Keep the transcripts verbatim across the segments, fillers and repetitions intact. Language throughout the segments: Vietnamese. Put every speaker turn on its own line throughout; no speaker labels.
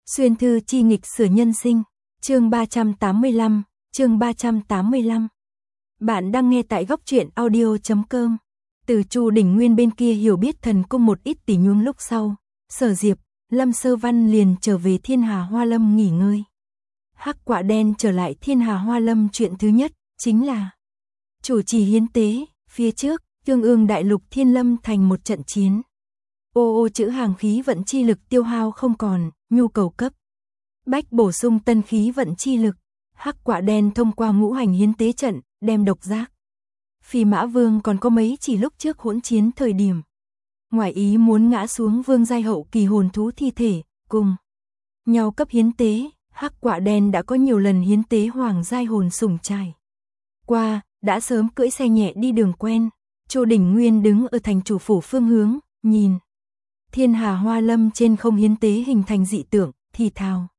Xuyên thư chi nghịch sửa nhân sinh, chương ba trăm tám mươi lăm, chương ba trăm tám mươi lăm. Bạn đang nghe tại góc truyện audio chấm com. Từ Chu Đỉnh Nguyên bên kia hiểu biết thần cung một ít tỉ nhuông lúc sau, Sở Diệp, Lâm Sơ Văn liền trở về Thiên Hà Hoa Lâm nghỉ ngơi. Hắc Quạ Đen trở lại Thiên Hà Hoa Lâm, chuyện thứ nhất chính là chủ trì hiến tế. Phía trước, Tương Ương Đại Lục Thiên Lâm thành một trận chiến. Ô ô chữ hàng khí vận chi lực tiêu hao không còn, nhu cầu cấp bách bổ sung tân khí vận chi lực. Hắc Quạ Đen thông qua ngũ hành hiến tế trận, đem độc giác Phi Mã Vương còn có mấy chỉ lúc trước hỗn chiến thời điểm ngoài ý muốn ngã xuống vương giai hậu kỳ hồn thú thi thể, cùng nhau cấp hiến tế. Hắc Quạ Đen đã có nhiều lần hiến tế hoàng giai hồn sủng trải qua, đã sớm cưỡi xe nhẹ đi đường quen. Chu Đỉnh Nguyên đứng ở thành chủ phủ phương hướng, nhìn Thiên Hà Hoa Lâm trên không hiến tế hình thành dị tượng, thì thào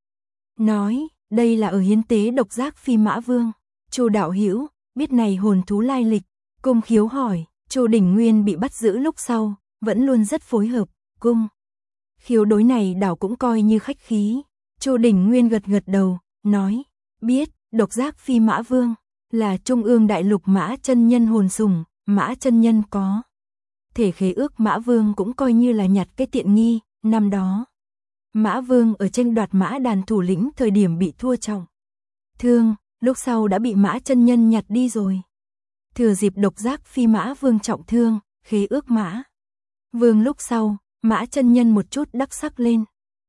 nói, đây là ở hiến tế độc giác Phi Mã Vương. Chu đạo hữu biết này hồn thú lai lịch? Cung Khiếu hỏi. Chu Đỉnh Nguyên bị bắt giữ lúc sau, vẫn luôn rất phối hợp. Cung Khiếu đối này đảo cũng coi như khách khí. Chu Đỉnh Nguyên gật gật đầu, nói, biết, độc giác Phi Mã Vương là Trung Ương Đại Lục Mã chân nhân hồn sủng. Mã chân nhân có thể khế ước Mã Vương cũng coi như là nhặt cái tiện nghi. Năm đó Mã Vương ở tranh đoạt mã đàn thủ lĩnh thời điểm bị thua trọng thương, lúc sau đã bị Mã chân nhân nhặt đi rồi. Thừa dịp độc giác Phi Mã Vương trọng thương, khế ước Mã Vương lúc sau, Mã chân nhân một chút đắc sắc lên.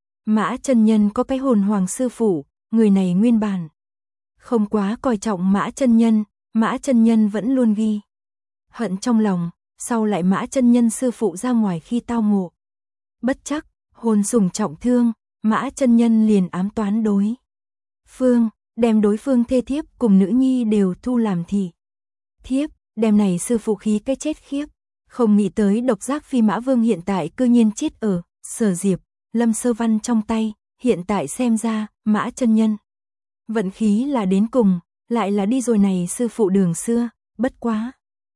Mã chân nhân có cái hồn hoàng sư phụ, người này nguyên bản không quá coi trọng Mã chân nhân, Mã chân nhân vẫn luôn ghi hận trong lòng. Sau lại Mã chân nhân sư phụ ra ngoài khi tao ngộ bất chắc, hồn sủng trọng thương, Mã chân nhân liền ám toán đối phương, đem đối phương thê thiếp cùng nữ nhi đều thu làm thị thiếp, đem này sư phụ khí cái chết khiếp. Không nghĩ tới độc giác Phi Mã Vương hiện tại cư nhiên chết ở Sở Diệp, Lâm Sơ Văn trong tay. Hiện tại xem ra, Mã chân nhân vận khí là đến cùng, lại là đi rồi này sư phụ đường xưa. Bất quá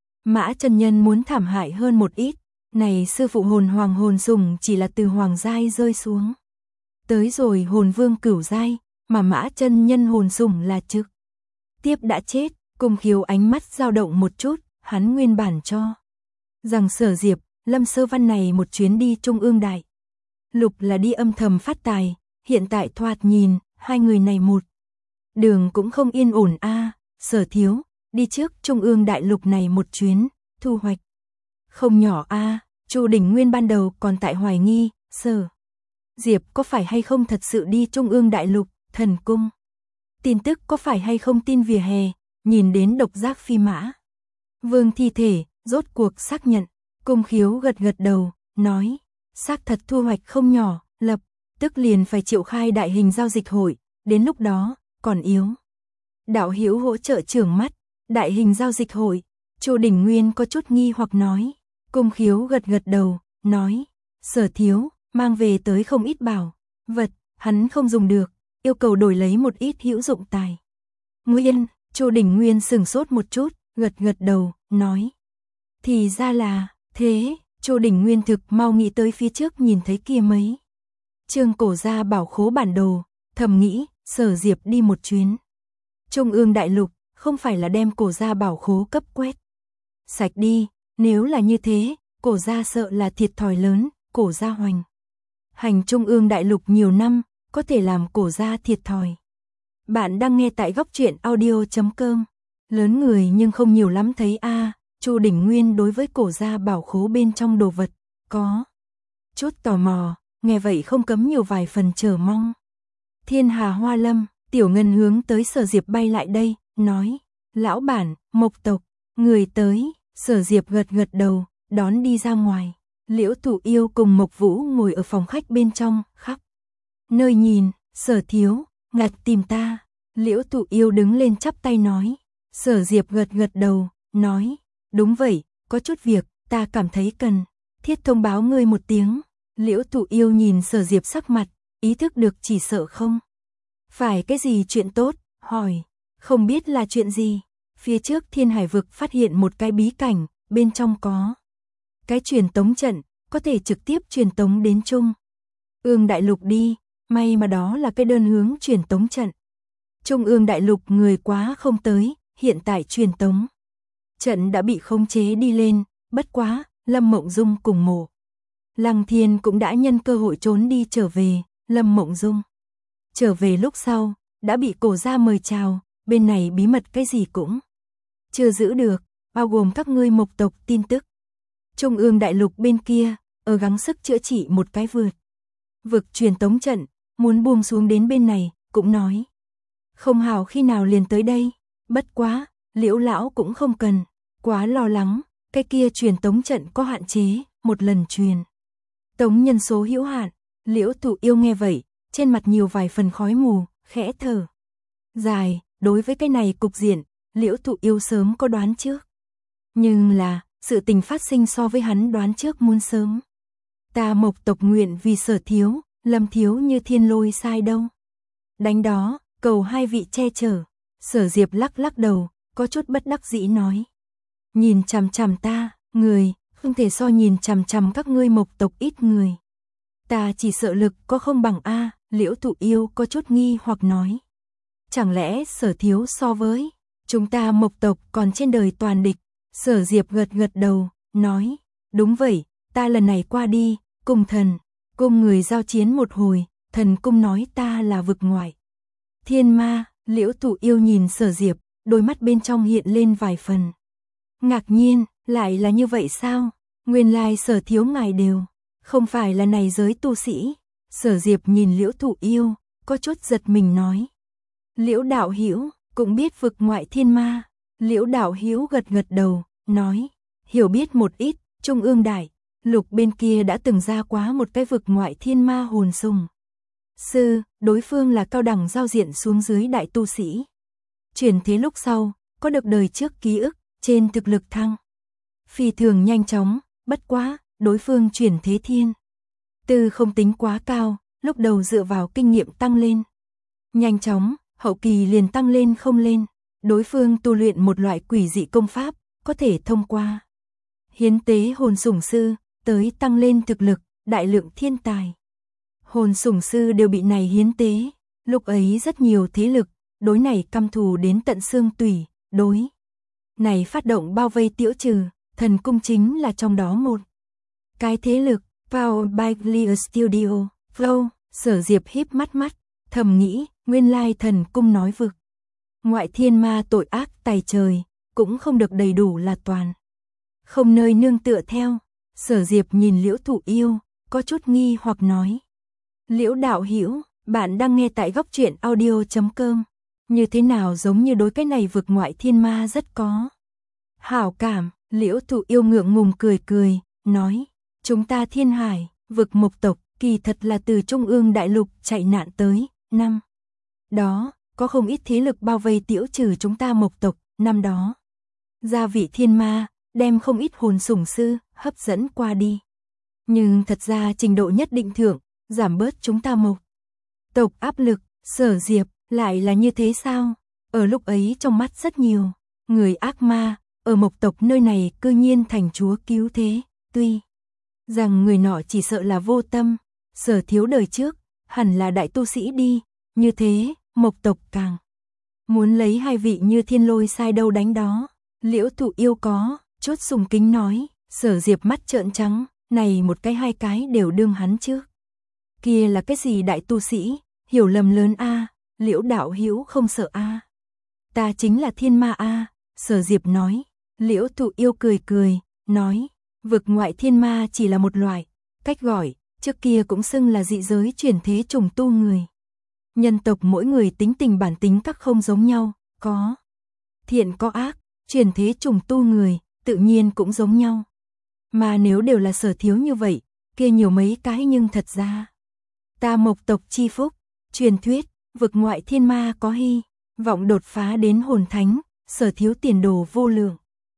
Mã chân nhân muốn thảm hại hơn một ít, này sư phụ hồn hoàng hồn sủng chỉ là từ hoàng giai rơi xuống tới rồi hồn vương cửu giai, mà Mã chân nhân hồn sủng là trực tiếp đã chết. Cung Khiếu ánh mắt dao động một chút, hắn nguyên bản cho rằng Sở Diệp, Lâm Sơ Văn này một chuyến đi Trung Ương Đại Lục là đi âm thầm phát tài, hiện tại thoạt nhìn, hai người này một đường cũng không yên ổn a. À, Sở thiếu, đi trước Trung Ương Đại Lục này một chuyến, thu hoạch không nhỏ a. À, Chu Đỉnh Nguyên ban đầu còn tại hoài nghi, Sở Diệp có phải hay không thật sự đi Trung Ương Đại Lục, thần cung tin tức có phải hay không tin vỉa hè, nhìn đến độc giác Phi Mã Vương thi thể, rốt cuộc xác nhận. Cung Khiếu gật gật đầu, nói, xác thật thu hoạch không nhỏ, lập tức liền phải triệu khai đại hình giao dịch hội, đến lúc đó còn yếu đạo hữu hỗ trợ trưởng mắt. Đại hình giao dịch hội? Chu Đỉnh Nguyên có chút nghi hoặc nói. Cung Khiếu gật gật đầu, nói, Sở thiếu mang về tới không ít bảo vật, hắn không dùng được, yêu cầu đổi lấy một ít hữu dụng tài nguyên. Chu Đỉnh Nguyên sửng sốt một chút, gật gật đầu, nói, thì ra là thế. Chu Đỉnh Nguyên thực mau nghĩ tới phía trước nhìn thấy kia mấy chương cổ gia bảo khố bản đồ, thầm nghĩ, Sở Diệp đi một chuyến Trung Ương Đại Lục, không phải là đem cổ gia bảo khố cấp quét sạch đi. Nếu là như thế, cổ gia sợ là thiệt thòi lớn. Cổ gia hoành hành Trung Ương Đại Lục nhiều năm, có thể làm cổ gia thiệt thòi. Bạn đang nghe tại góc truyện audio chấm com. Lớn người nhưng không nhiều lắm thấy a. À, Chu Đỉnh Nguyên đối với cổ gia bảo khố bên trong đồ vật có chút tò mò, nghe vậy không cấm nhiều vài phần chờ mong. Thiên Hà Hoa Lâm, Tiểu Ngân hướng tới Sở Diệp bay lại đây, nói, lão bản, Mộc tộc người tới. Sở Diệp gật gật đầu, đón đi ra ngoài. Liễu Thụ Yêu cùng Mộc Vũ ngồi ở phòng khách bên trong, khắp nơi nhìn. Sở thiếu, ngạch tìm ta. Liễu Thụ Yêu đứng lên chắp tay nói. Sở Diệp gật gật đầu, nói, đúng vậy, có chút việc, ta cảm thấy cần thiết thông báo ngươi một tiếng. Liễu Thụ Yêu nhìn Sở Diệp sắc mặt, ý thức được chỉ sợ không phải cái gì chuyện tốt, hỏi, không biết là chuyện gì. Phía trước Thiên Hải vực phát hiện một cái bí cảnh, bên trong có cái truyền tống trận, có thể trực tiếp truyền tống đến Trung Ương Đại Lục đi, may mà đó là cái đơn hướng truyền tống trận. Trung ương đại lục người quá không tới, hiện tại truyền tống trận đã bị khống chế đi lên, bất quá, Lâm Mộng Dung cùng Mộ Lăng Thiên cũng đã nhân cơ hội trốn đi trở về. Lâm Mộng Dung trở về lúc sau, đã bị Cổ gia mời chào, bên này bí mật cái gì cũng chưa giữ được, bao gồm các ngươi Mộc tộc tin tức. Trung ương đại lục bên kia, ở gắng sức chữa trị một cái vượt vực truyền tống trận, muốn buông xuống đến bên này, cũng nói không hảo khi nào liền tới đây, bất quá, Liễu lão cũng không cần quá lo lắng, cái kia truyền tống trận có hạn chế, một lần truyền tống nhân số hữu hạn. Liễu Thụ Yêu nghe vậy, trên mặt nhiều vài phần khói mù, khẽ thở dài, đối với cái này cục diện, Liễu Thụ Yêu sớm có đoán trước. Nhưng là, sự tình phát sinh so với hắn đoán trước muốn sớm. Ta Mộc tộc nguyện vì Sở thiếu, Lâm thiếu như thiên lôi sai đâu. Đánh đó, cầu hai vị che chở. Sở Diệp lắc lắc đầu, có chút bất đắc dĩ nói. Nhìn chằm chằm ta, người, không thể so nhìn chằm chằm các ngươi Mộc tộc ít người. Ta chỉ sợ lực có không bằng A, Liễu Thụ Yêu có chút nghi hoặc nói. Chẳng lẽ Sở thiếu so với chúng ta Mộc tộc còn trên đời toàn địch? Sở Diệp gật gật đầu, nói, đúng vậy, ta lần này qua đi, cùng thần, cùng người giao chiến một hồi, thần cung nói ta là vực ngoại thiên ma. Liễu Thụ Yêu nhìn Sở Diệp, đôi mắt bên trong hiện lên vài phần ngạc nhiên, lại là như vậy sao? Nguyên lai Sở thiếu ngài đều không phải là này giới tu sĩ. Sở Diệp nhìn Liễu Thụ Yêu, có chút giật mình nói. Liễu đạo hữu cũng biết vực ngoại thiên ma. Liễu đạo hữu gật gật đầu, nói, hiểu biết một ít, Trung ương đại lục bên kia đã từng ra quá một cái vực ngoại thiên ma hồn sùng sư, đối phương là cao đẳng giao diện xuống dưới đại tu sĩ. Chuyển thế lúc sau, có được đời trước ký ức, trên thực lực thăng phi thường nhanh chóng, bất quá, đối phương chuyển thế thiên tư không tính quá cao, lúc đầu dựa vào kinh nghiệm tăng lên nhanh chóng, hậu kỳ liền tăng lên không lên. Đối phương tu luyện một loại quỷ dị công pháp, có thể thông qua hiến tế hồn sủng sư, tới tăng lên thực lực, đại lượng thiên tài. Hồn sủng sư đều bị này hiến tế, lúc ấy rất nhiều thế lực, đối này căm thù đến tận xương tủy, đối này phát động bao vây tiễu trừ, thần cung chính là trong đó một cái thế lực. Powered by Clear Studio, Flow. Sở Diệp híp mắt mắt, thầm nghĩ, nguyên lai thần cung nói vực ngoại thiên ma tội ác tày trời, cũng không được đầy đủ là toàn không nơi nương tựa theo. Sở Diệp nhìn Liễu Thụ Yêu, có chút nghi hoặc nói. Liễu đạo hữu, bạn đang nghe tại góc truyện audio chấm com. Như thế nào giống như đối cái này vực ngoại thiên ma rất có hảo cảm. Liễu Thụ Yêu ngượng ngùng cười cười, nói. Chúng ta Thiên Hải, vực Mộc tộc, kỳ thật là từ Trung ương đại lục chạy nạn tới, năm đó, có không ít thế lực bao vây tiễu trừ chúng ta Mộc tộc, năm đó. Gia vị thiên ma, đem không ít hồn sủng sư, hấp dẫn qua đi. Nhưng thật ra trình độ nhất định thượng, giảm bớt chúng ta Mộc tộc áp lực. Sở Diệp, lại là như thế sao? Ở lúc ấy trong mắt rất nhiều người ác ma, ở Mộc tộc nơi này cư nhiên thành chúa cứu thế, tuy rằng người nọ chỉ sợ là vô tâm. Sở thiếu đời trước, hẳn là đại tu sĩ đi, như thế, Mộc tộc càng muốn lấy hai vị như thiên lôi sai đâu đánh đó. Liễu Thụ Yêu có chút sùng kính nói. Sở Diệp mắt trợn trắng, này một cái hai cái đều đương hắn trước kia là cái gì đại tu sĩ, hiểu lầm lớn a. Liễu đạo hữu không sợ a? Ta chính là thiên ma a. Sở Diệp nói. Liễu Thụ Yêu cười cười, nói, vực ngoại thiên ma chỉ là một loại cách gọi, trước kia cũng xưng là dị giới chuyển thế trùng tu người. Nhân tộc mỗi người tính tình bản tính các không giống nhau, có thiện có ác, chuyển thế trùng tu người, tự nhiên cũng giống nhau. Mà nếu đều là Sở thiếu như vậy, kia nhiều mấy cái nhưng thật ra. Ta Mộc tộc chi phúc, truyền thuyết, vực ngoại thiên ma có hy vọng đột phá đến hồn thánh, Sở thiếu tiền đồ vô lượng.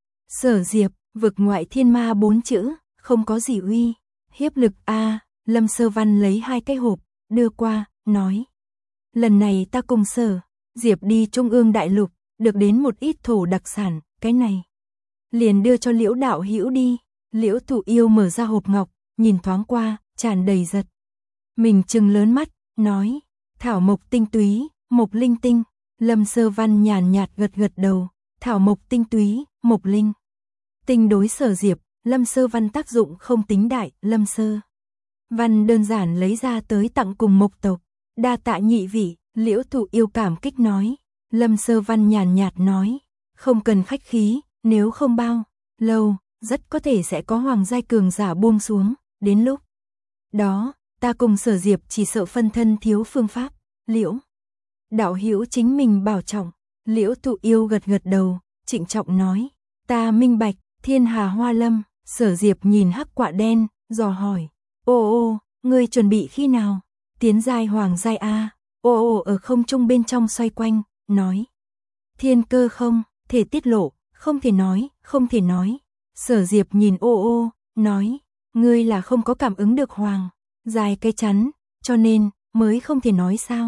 Sở Diệp, vực ngoại thiên ma bốn chữ, không có gì uy hiếp lực a. Lâm Sơ Văn lấy hai cái hộp, đưa qua, nói. Lần này ta cùng Sở Diệp đi Trung ương đại lục, được đến một ít thổ đặc sản, cái này liền đưa cho Liễu đạo hữu đi. Liễu Thụ Yêu mở ra hộp ngọc, nhìn thoáng qua, tràn đầy giật mình trừng lớn mắt, nói, thảo mộc tinh túy, mộc linh tinh. Lâm Sơ Văn nhàn nhạt gật gật đầu, thảo mộc tinh túy, mộc linh tinh đối Sở Diệp, Lâm Sơ Văn tác dụng không tính đại, Lâm Sơ Văn đơn giản lấy ra tới tặng cùng mộc tộc, đa tạ nhị vị. Liễu Thụ Yêu cảm kích nói. Lâm Sơ Văn nhàn nhạt nói, không cần khách khí, nếu không bao lâu, rất có thể sẽ có hoàng giai cường giả buông xuống, đến lúc đó, ta cùng Sở Diệp chỉ sợ phân thân thiếu phương pháp. Liễu đạo hữu chính mình bảo trọng. Liễu Thụ Yêu gật gật đầu, trịnh trọng nói, ta minh bạch. Thiên Hà Hoa Lâm, Sở Diệp nhìn hắc quạ đen, dò hỏi, ô ô, ngươi chuẩn bị khi nào tiến giai hoàng giai a? Ô ô ở không trung bên trong xoay quanh, nói, thiên cơ không thể tiết lộ, không thể nói, không thể nói. Sở Diệp nhìn ô ô, nói, ngươi là không có cảm ứng được hoàng giai cái chắn, cho nên mới không thể nói sao?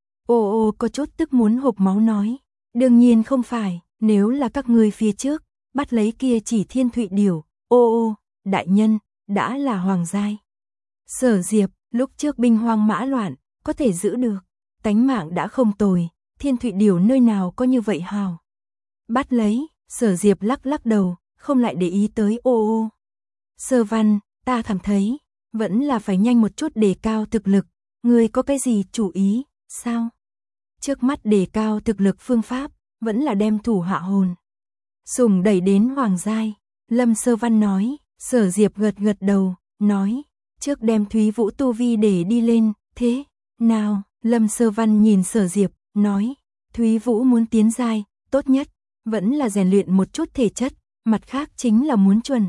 Ô ô có chút tức muốn hộc máu nói, đương nhiên không phải, nếu là các ngươi phía trước bắt lấy kia chỉ thiên thụy điểu, ô ô, đại nhân, đã là hoàng giai. Sở Diệp, lúc trước binh hoang mã loạn, có thể giữ được, tánh mạng đã không tồi, thiên thụy điểu nơi nào có như vậy hào. Bắt lấy, Sở Diệp lắc lắc đầu, không lại để ý tới ô ô. Sơ Văn, ta cảm thấy, vẫn là phải nhanh một chút đề cao thực lực, ngươi có cái gì chủ ý, sao? Trước mắt đề cao thực lực phương pháp, vẫn là đem thủ hạ hồn sùng đẩy đến hoàng giai. Lâm Sơ Văn nói. Sở Diệp gật gật đầu, nói, trước đem Thúy Vũ tu vi để đi lên, thế nào? Lâm Sơ Văn nhìn Sở Diệp, nói, Thúy Vũ muốn tiến giai, tốt nhất vẫn là rèn luyện một chút thể chất, mặt khác chính là muốn chuẩn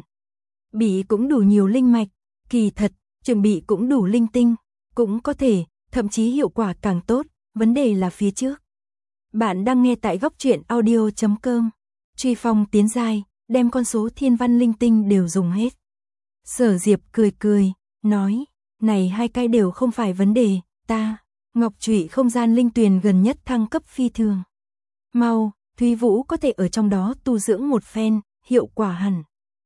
bị cũng đủ nhiều linh mạch, kỳ thật, chuẩn bị cũng đủ linh tinh, cũng có thể, thậm chí hiệu quả càng tốt, vấn đề là phía trước. Bạn đang nghe tại góc truyện audio chấm com. Truy phong tiến giai, đem con số thiên văn linh tinh đều dùng hết. Sở Diệp cười cười, nói, này hai cái đều không phải vấn đề, ta, ngọc trụy không gian linh tuyền gần nhất thăng cấp phi thường mau, Thúy Vũ có thể ở trong đó tu dưỡng một phen, hiệu quả hẳn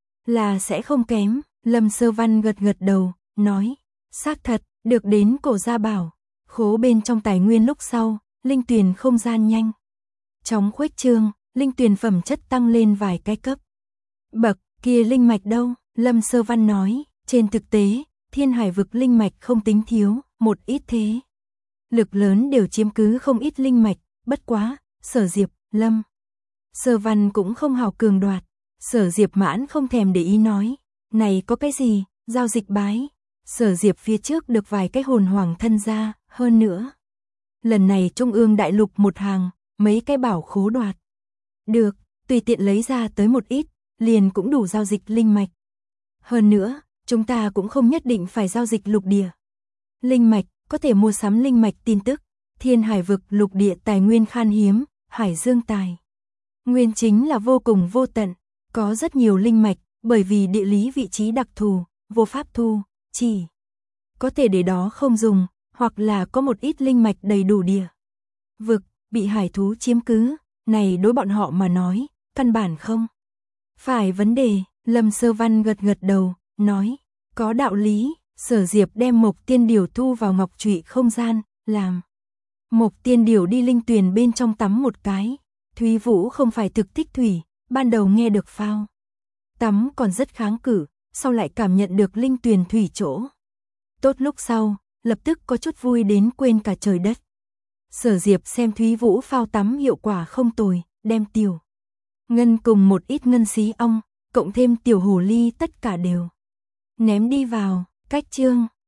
là sẽ không kém. Lâm Sơ Văn gật gật đầu, nói, xác thật, được đến cổ gia bảo khố bên trong tài nguyên lúc sau, linh tuyền không gian nhanh chóng khuếch trương, linh tuyền phẩm chất tăng lên vài cái cấp bậc. Kia linh mạch đâu? Lâm Sơ Văn nói, trên thực tế, thiên hải vực linh mạch không tính thiếu, một ít thế lực lớn đều chiếm cứ không ít linh mạch, bất quá, Sở Diệp, Lâm Sơ Văn cũng không hào cường đoạt. Sở Diệp mãn không thèm để ý nói, này có cái gì, giao dịch bái. Sở Diệp phía trước được vài cái hồn hoàng thân ra, hơn nữa. Lần này Trung ương đại lục một hàng, mấy cái bảo khố đoạt được, tùy tiện lấy ra tới một ít, liền cũng đủ giao dịch linh mạch. Hơn nữa, chúng ta cũng không nhất định phải giao dịch lục địa linh mạch, có thể mua sắm linh mạch tin tức. Thiên hải vực lục địa tài nguyên khan hiếm, hải dương tài nguyên chính là vô cùng vô tận, có rất nhiều linh mạch, bởi vì địa lý vị trí đặc thù, vô pháp thu, chỉ có thể để đó không dùng, hoặc là có một ít linh mạch đầy đủ địa vực bị hải thú chiếm cứ, này đối bọn họ mà nói, căn bản không phải vấn đề. Lâm Sơ Văn gật gật đầu, nói, có đạo lý. Sở Diệp đem Mộc Tiên Điểu thu vào ngọc trụy không gian, làm Mộc Tiên Điểu đi linh tuyền bên trong tắm một cái. Thúy Vũ không phải thực thích thủy, ban đầu nghe được phao tắm còn rất kháng cự, sau lại cảm nhận được linh tuyền thủy chỗ tốt lúc sau, lập tức có chút vui đến quên cả trời đất. Sở Diệp xem Thúy Vũ phao tắm hiệu quả không tồi, đem tiểu ngân cùng một ít ngân xí ong, cộng thêm tiểu hồ ly tất cả đều ném đi vào. Cách chương